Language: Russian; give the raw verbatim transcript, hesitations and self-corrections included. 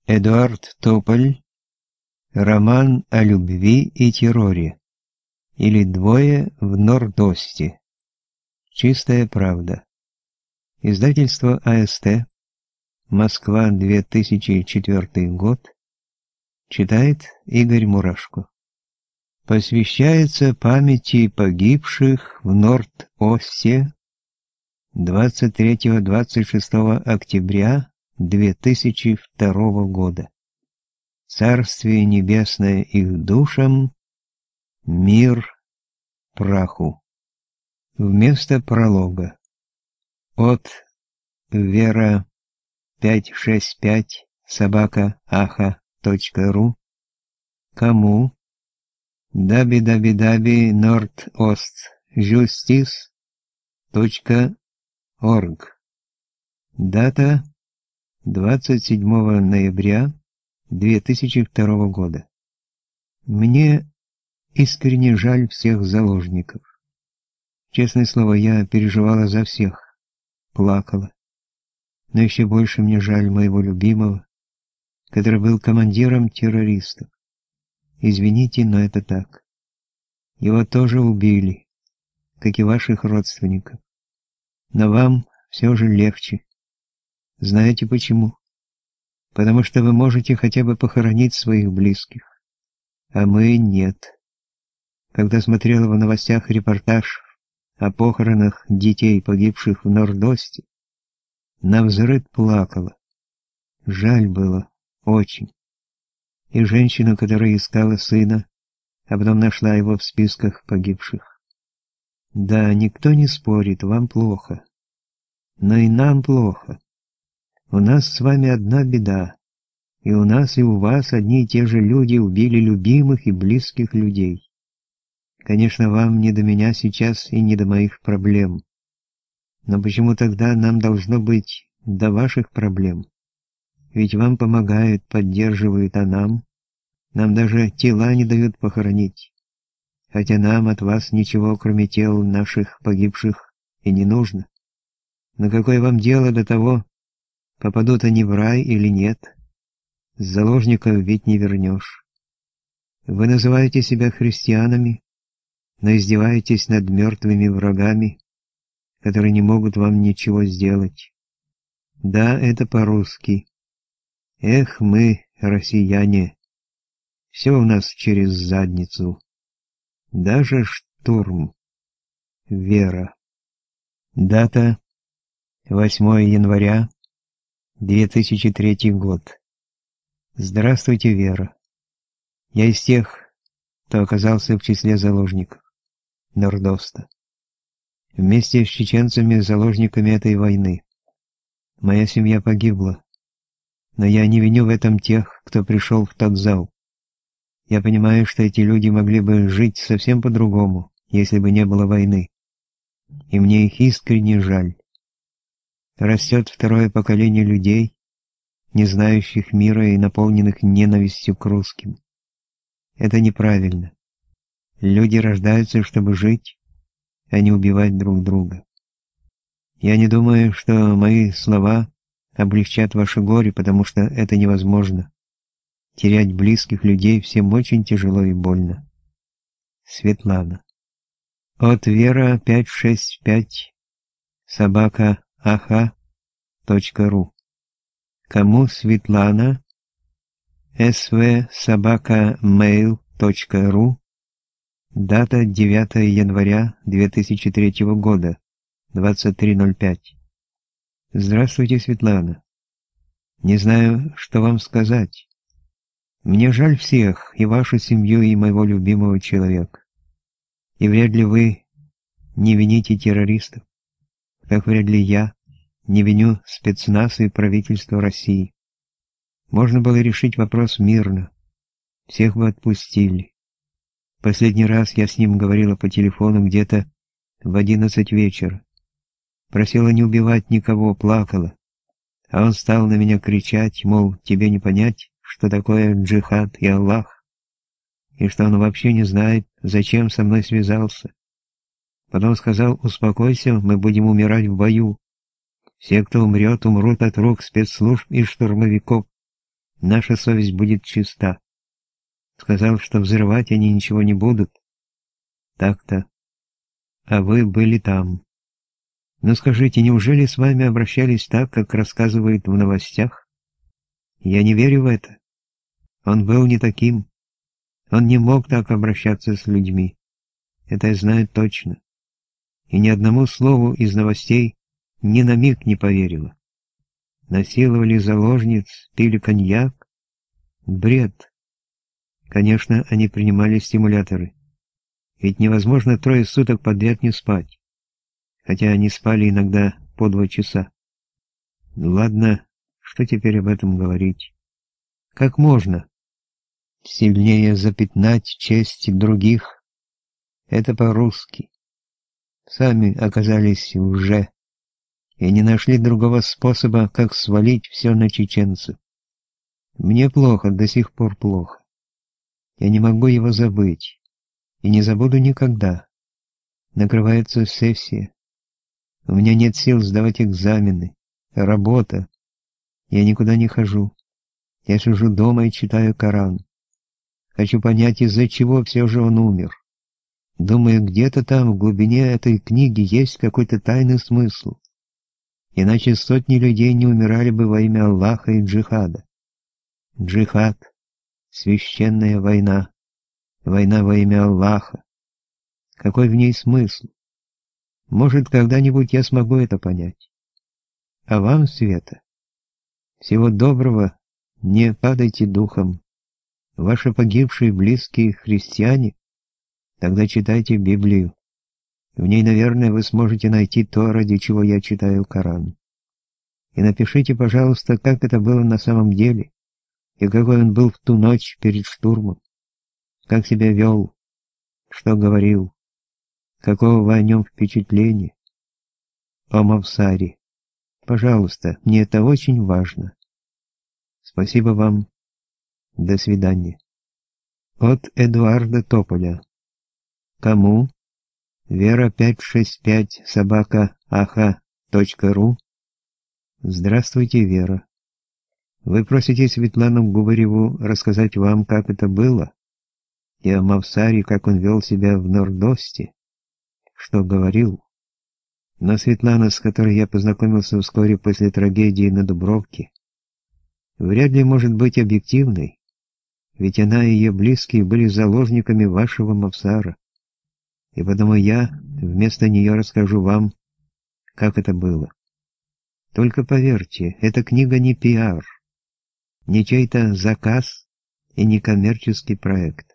Эдуард Тополь. Роман о любви и терроре. Или двое в Норд-Осте. Чистая правда. Издательство АСТ. Москва, две тысячи четвёртый год. Читает Игорь Мурашко. Посвящается памяти погибших в Норд-Осте двадцать третьего — двадцать шестого октября две тысячи второго года. Царствие небесное их душам, мир праху. Вместо пролога. От Вера пятьсот шестьдесят пять собака аха точка ру. Кому? даби-даби-даби норд-ост жюстис точка орг. Дата двадцать седьмого ноября две тысячи второго года. Мне искренне жаль всех заложников. Честное слово, я переживала за всех, плакала. Но еще больше мне жаль моего любимого, который был командиром террористов. Извините, но это так. Его тоже убили, как и ваших родственников. Но вам все же легче. Знаете почему? Потому что вы можете хотя бы похоронить своих близких, а мы нет. Когда смотрела в новостях репортаж о похоронах детей, погибших в Норд-Осте, навзрыд плакала. Жаль было, очень. И женщину, которая искала сына, а потом нашла его в списках погибших. Да, никто не спорит, вам плохо. Но и нам плохо. У нас с вами одна беда. И у нас, и у вас одни и те же люди убили любимых и близких людей. Конечно, вам не до меня сейчас и не до моих проблем. Но почему тогда нам должно быть до ваших проблем? Ведь вам помогают, поддерживают, а нам? Нам даже тела не дают похоронить. Хотя нам от вас ничего, кроме тел наших погибших, и не нужно. Но какое вам дело до того, попадут они в рай или нет? С заложников ведь не вернешь. Вы называете себя христианами, но издеваетесь над мертвыми врагами, которые не могут вам ничего сделать. Да, это по-русски. Эх, мы, россияне, все у нас через задницу. Даже штурм. Вера. Дата восьмого января две тысячи третий год. Здравствуйте, Вера. Я из тех, кто оказался в числе заложников Норд-Оста. Вместе с чеченцами, заложниками этой войны. Моя семья погибла. Но я не виню в этом тех, кто пришел в тот зал. Я понимаю, что эти люди могли бы жить совсем по-другому, если бы не было войны. И мне их искренне жаль. Растет второе поколение людей, не знающих мира и наполненных ненавистью к русским. Это неправильно. Люди рождаются, чтобы жить, а не убивать друг друга. Я не думаю, что мои слова облегчат ваше горе, потому что это невозможно. Терять близких людей всем очень тяжело и больно. Светлана. От Вера пятьсот шестьдесят пять собака аха точка ру. Кому Светлана? св собака мейл точка ру. Дата девятого января две тысячи третьего года, двадцать три ноль пять. Здравствуйте, Светлана. Не знаю, что вам сказать. Мне жаль всех, и вашу семью, и моего любимого человека. И вряд ли вы не вините террористов, как вряд ли я не виню спецназ и правительство России. Можно было решить вопрос мирно. Всех бы отпустили. Последний раз я с ним говорила по телефону где-то в одиннадцать вечера. Просила не убивать никого, плакала. А он стал на меня кричать, мол, тебе не понять, что такое джихад и Аллах, и что он вообще не знает, зачем со мной связался. Потом сказал: успокойся, мы будем умирать в бою. Все, кто умрет, умрут от рук спецслужб и штурмовиков. наша совесть будет чиста. Сказал, что взрывать они ничего не будут. Так-то. А вы были там. Но скажите, неужели с вами обращались так, как рассказывают в новостях? Я не верю в это. Он был не таким. Он не мог так обращаться с людьми. Это я знаю точно. И ни одному слову из новостей ни на миг не поверила. Насиловали заложниц, пили коньяк. Бред. Конечно, они принимали стимуляторы. Ведь невозможно трое суток подряд не спать. Хотя они спали иногда по два часа. Ладно, что теперь об этом говорить? Как можно сильнее запятнать честь других? Это по-русски. Сами оказались уже и не нашли другого способа, как свалить все на чеченцев. Мне плохо, до сих пор плохо. Я не могу его забыть. И не забуду никогда. Накрывается сессия. У меня нет сил сдавать экзамены. Работа. Я никуда не хожу. Я сижу дома и читаю Коран. Хочу понять, из-за чего все же он умер. Думаю, где-то там, в глубине этой книги, есть какой-то тайный смысл. Иначе сотни людей не умирали бы во имя Аллаха и джихада. Джихад — священная война. Война во имя Аллаха. Какой в ней смысл? Может, когда-нибудь я смогу это понять. А вам, Света, всего доброго, не падайте духом. Ваши погибшие близкие христиане, тогда читайте Библию. В ней, наверное, вы сможете найти то, ради чего я читаю Коран. И напишите, пожалуйста, как это было на самом деле, и какой он был в ту ночь перед штурмом. Как себя вел, что говорил, какого вы о нем впечатления. О Мавсаре. Пожалуйста, мне это очень важно. Спасибо вам. До свидания. От Эдуарда Тополя. Кому? Вера пятьсот шестьдесят пять собака аха точка ру. Здравствуйте, Вера. Вы просите Светлану Губареву рассказать вам, как это было? И о Мавсаре, как он вел себя в Нордосте, что говорил. Но Светлана, с которой я познакомился вскоре после трагедии на Дубровке, вряд ли может быть объективной, ведь она и ее близкие были заложниками вашего Мавсара. И потому я вместо нее расскажу вам, как это было. Только поверьте, эта книга не пиар, не чей-то заказ и не коммерческий проект.